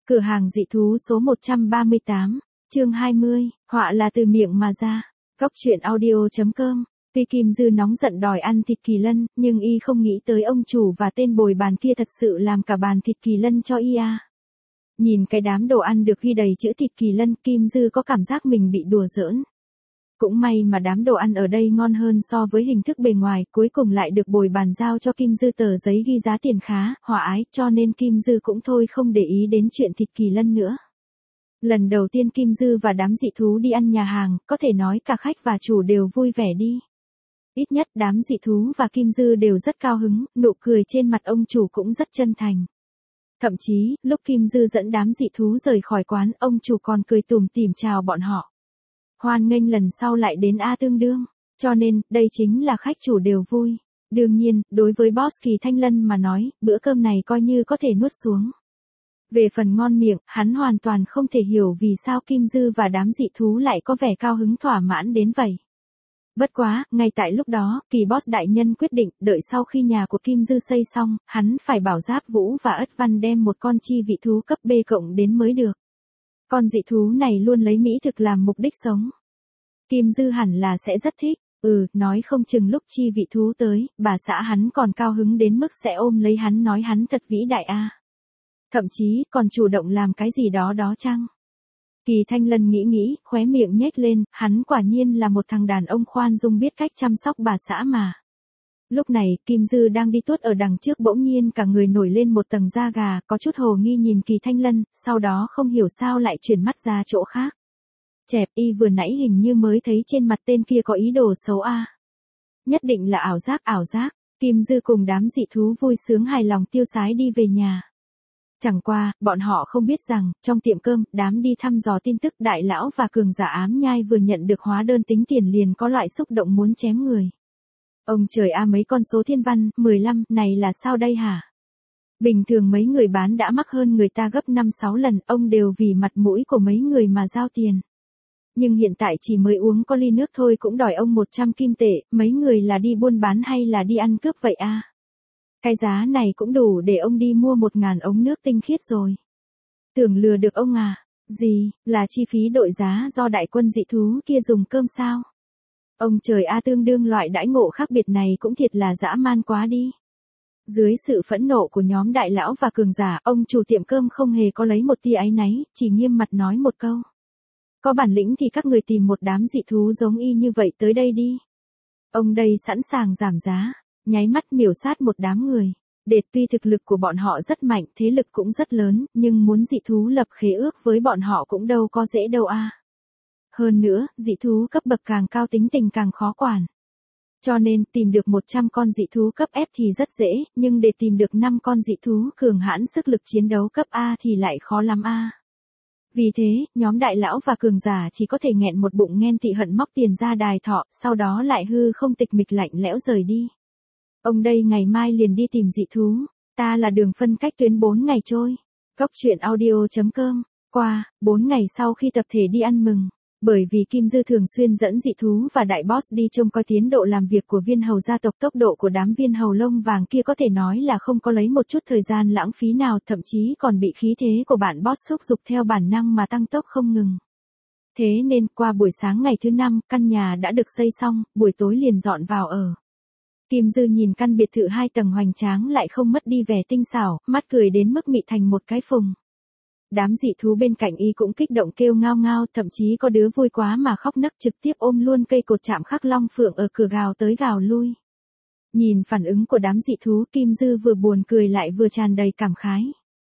Cửa hàng dị thú số 138, chương 20, họa là từ miệng mà ra. Góc truyện audio.com. Tuy Kim Dư nóng giận đòi ăn thịt kỳ lân, nhưng y không nghĩ tới ông chủ và tên bồi bàn kia thật sự làm cả bàn thịt kỳ lân cho y à. Nhìn cái đám đồ ăn được ghi đầy chữ thịt kỳ lân, Kim Dư có cảm giác mình bị đùa giỡn. Cũng may mà đám đồ ăn ở đây ngon hơn so với hình thức bề ngoài, cuối cùng lại được bồi bàn giao cho Kim Dư tờ giấy ghi giá tiền khá, hòa ái, cho nên Kim Dư cũng thôi không để ý đến chuyện thịt kỳ lân nữa. Lần đầu tiên Kim Dư và đám dị thú đi ăn nhà hàng, có thể nói cả khách và chủ đều vui vẻ đi. Ít nhất đám dị thú và Kim Dư đều rất cao hứng, nụ cười trên mặt ông chủ cũng rất chân thành. Thậm chí, lúc Kim Dư dẫn đám dị thú rời khỏi quán, ông chủ còn cười tủm tỉm chào bọn họ. Hoan nghênh lần sau lại đến A tương đương, cho nên, đây chính là khách chủ đều vui. Đương nhiên, đối với boss Kỳ Thanh Lân mà nói, bữa cơm này coi như có thể nuốt xuống. Về phần ngon miệng, hắn hoàn toàn không thể hiểu vì sao Kim Dư và đám dị thú lại có vẻ cao hứng thỏa mãn đến vậy. Bất quá, ngay tại lúc đó, Kỳ boss đại nhân quyết định, đợi sau khi nhà của Kim Dư xây xong, hắn phải bảo Giáp Vũ và Ất Văn đem một con chi vị thú cấp B cộng đến mới được. Con dị thú này luôn lấy mỹ thực làm mục đích sống. Kim Dư hẳn là sẽ rất thích, nói không chừng lúc chi vị thú tới, bà xã hắn còn cao hứng đến mức sẽ ôm lấy hắn nói hắn thật vĩ đại a. Thậm chí, còn chủ động làm cái gì đó đó chăng? Kỳ Thanh Lân nghĩ, khóe miệng nhếch lên, hắn quả nhiên là một thằng đàn ông khoan dung biết cách chăm sóc bà xã mà. Lúc này, Kim Dư đang đi tuốt ở đằng trước bỗng nhiên cả người nổi lên một tầng da gà, có chút hồ nghi nhìn Kỳ Thanh Lân, sau đó không hiểu sao lại chuyển mắt ra chỗ khác. Chẹp, y vừa nãy hình như mới thấy trên mặt tên kia có ý đồ xấu a. Nhất định là ảo giác, Kim Dư cùng đám dị thú vui sướng hài lòng tiêu sái đi về nhà. Chẳng qua, bọn họ không biết rằng, trong tiệm cơm, đám đi thăm dò tin tức đại lão và cường giả ám nhai vừa nhận được hóa đơn tính tiền liền có loại xúc động muốn chém người. Ông trời a, mấy con số thiên văn, 15, này là sao đây hả? Bình thường mấy người bán đã mắc hơn người ta gấp 5-6 lần, ông đều vì mặt mũi của mấy người mà giao tiền. Nhưng hiện tại chỉ mới uống có ly nước thôi cũng đòi ông 100 kim tệ, mấy người là đi buôn bán hay là đi ăn cướp vậy a? Cái giá này cũng đủ để ông đi mua 1.000 ống nước tinh khiết rồi. Tưởng lừa được ông à? Gì, là chi phí đội giá do đại quân dị thú kia dùng cơm sao? Ông trời a, tương đương loại đãi ngộ khác biệt này cũng thiệt là dã man quá đi. Dưới sự phẫn nộ của nhóm đại lão và cường giả, ông chủ tiệm cơm không hề có lấy một tia áy náy, chỉ nghiêm mặt nói một câu. Có bản lĩnh thì các người tìm một đám dị thú giống y như vậy tới đây đi. Ông đây sẵn sàng giảm giá, nháy mắt miểu sát một đám người. Tuy thực lực của bọn họ rất mạnh, thế lực cũng rất lớn, nhưng muốn dị thú lập khế ước với bọn họ cũng đâu có dễ đâu a. Hơn nữa, dị thú cấp bậc càng cao tính tình càng khó quản. Cho nên, tìm được 100 con dị thú cấp F thì rất dễ, nhưng để tìm được 5 con dị thú cường hãn sức lực chiến đấu cấp A thì lại khó lắm a. Vì thế, nhóm đại lão và cường giả chỉ có thể nghẹn một bụng ghen tị hận móc tiền ra đài thọ, sau đó lại hư không tịch mịch lạnh lẽo rời đi. Ông đây ngày mai liền đi tìm dị thú, ta là đường phân cách tuyến 4 ngày trôi. Góc truyện audio.com. Qua, 4 ngày sau khi tập thể đi ăn mừng, bởi vì Kim Dư thường xuyên dẫn dị thú và đại boss đi trông coi tiến độ làm việc của viên hầu gia tộc, tốc độ của đám viên hầu lông vàng kia có thể nói là không có lấy một chút thời gian lãng phí nào, thậm chí còn bị khí thế của bạn boss thúc giục theo bản năng mà tăng tốc không ngừng. Thế nên, qua buổi sáng ngày thứ 5, căn nhà đã được xây xong, buổi tối liền dọn vào ở. Kim Dư nhìn căn biệt thự 2 tầng hoành tráng lại không mất đi vẻ tinh xảo, mắt cười đến mức mị thành một cái phùng. Đám dị thú bên cạnh y cũng kích động kêu ngao ngao, thậm chí có đứa vui quá mà khóc nấc trực tiếp ôm luôn cây cột chạm khắc long phượng ở cửa gào tới gào lui. Nhìn phản ứng của đám dị thú, Kim Dư vừa buồn cười lại vừa tràn đầy cảm khái.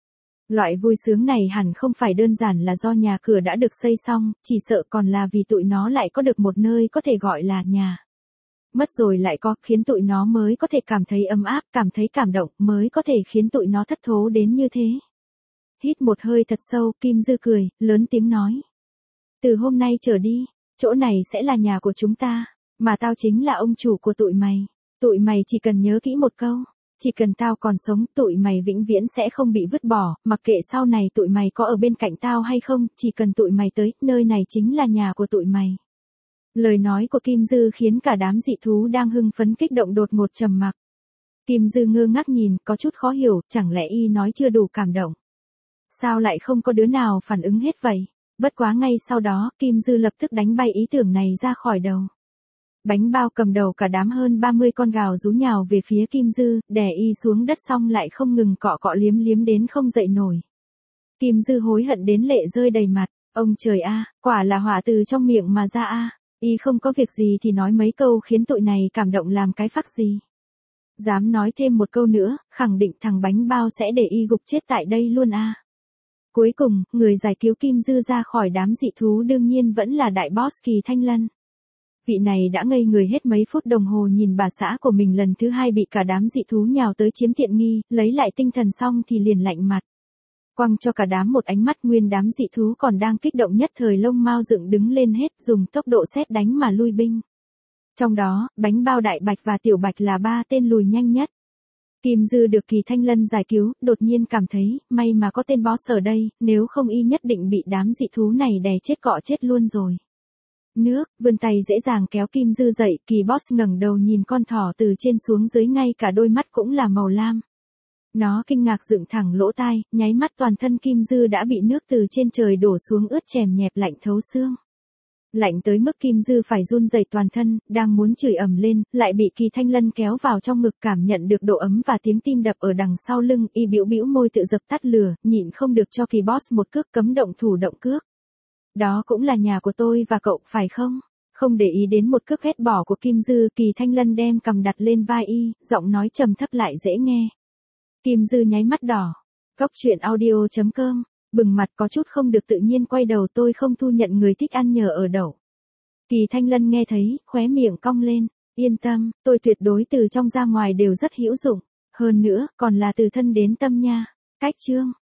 Loại vui sướng này hẳn không phải đơn giản là do nhà cửa đã được xây xong, chỉ sợ còn là vì tụi nó lại có được một nơi có thể gọi là nhà. Mất rồi lại có, khiến tụi nó mới có thể cảm thấy ấm áp, cảm thấy cảm động, mới có thể khiến tụi nó thất thố đến như thế. Hít một hơi thật sâu, Kim Dư cười, lớn tiếng nói. Từ hôm nay trở đi, chỗ này sẽ là nhà của chúng ta, mà tao chính là ông chủ của tụi mày. Tụi mày chỉ cần nhớ kỹ một câu, chỉ cần tao còn sống, tụi mày vĩnh viễn sẽ không bị vứt bỏ, mặc kệ sau này tụi mày có ở bên cạnh tao hay không, chỉ cần tụi mày tới, nơi này chính là nhà của tụi mày. Lời nói của Kim Dư khiến cả đám dị thú đang hưng phấn kích động đột ngột trầm mặc. Kim Dư ngơ ngác nhìn, có chút khó hiểu, chẳng lẽ y nói chưa đủ cảm động. Sao lại không có đứa nào phản ứng hết vậy? Bất quá ngay sau đó, Kim Dư lập tức đánh bay ý tưởng này ra khỏi đầu. Bánh bao cầm đầu cả đám hơn 30 con gào rú nhào về phía Kim Dư, đè y xuống đất xong lại không ngừng cọ cọ liếm liếm đến không dậy nổi. Kim Dư hối hận đến lệ rơi đầy mặt, ông trời a, quả là hỏa từ trong miệng mà ra a. Y không có việc gì thì nói mấy câu khiến tụi này cảm động làm cái phắc gì. Dám nói thêm một câu nữa, khẳng định thằng bánh bao sẽ để y gục chết tại đây luôn a. Cuối cùng, người giải cứu Kim Dư ra khỏi đám dị thú đương nhiên vẫn là đại boss Kỳ Thanh Lân. Vị này đã ngây người hết mấy phút đồng hồ nhìn bà xã của mình lần thứ hai bị cả đám dị thú nhào tới chiếm tiện nghi, lấy lại tinh thần xong thì liền lạnh mặt. Quăng cho cả đám một ánh mắt, nguyên đám dị thú còn đang kích động nhất thời lông mao dựng đứng lên hết, dùng tốc độ sét đánh mà lui binh. Trong đó, bánh bao đại bạch và tiểu bạch là ba tên lùi nhanh nhất. Kim Dư được Kỳ Thanh Lân giải cứu, đột nhiên cảm thấy, may mà có tên boss ở đây, nếu không y nhất định bị đám dị thú này đè chết cọ chết luôn rồi. Nước, vươn tay dễ dàng kéo Kim Dư dậy, Kỳ boss ngẩng đầu nhìn con thỏ từ trên xuống dưới, ngay cả đôi mắt cũng là màu lam. Nó kinh ngạc dựng thẳng lỗ tai, nháy mắt toàn thân Kim Dư đã bị nước từ trên trời đổ xuống ướt chèm nhẹp lạnh thấu xương. Lạnh tới mức Kim Dư phải run rẩy toàn thân, đang muốn chửi ầm lên, lại bị Kỳ Thanh Lân kéo vào trong ngực, cảm nhận được độ ấm và tiếng tim đập ở đằng sau lưng, y bĩu bĩu môi tự dập tắt lửa, nhịn không được cho Kỳ boss một cước cấm động thủ động cước. Đó cũng là nhà của tôi và cậu, phải không? Không để ý đến một cước ghét bỏ của Kim Dư, Kỳ Thanh Lân đem cằm đặt lên vai y, giọng nói trầm thấp lại dễ nghe. Kim Dư nháy mắt đỏ. Cốc truyện audio.com, bừng mặt có chút không được tự nhiên quay đầu, tôi không thu nhận người thích ăn nhờ ở đậu. Kỳ Thanh Lân nghe thấy, khóe miệng cong lên. Yên tâm, tôi tuyệt đối từ trong ra ngoài đều rất hữu dụng. Hơn nữa, còn là từ thân đến tâm nha. Cách chương.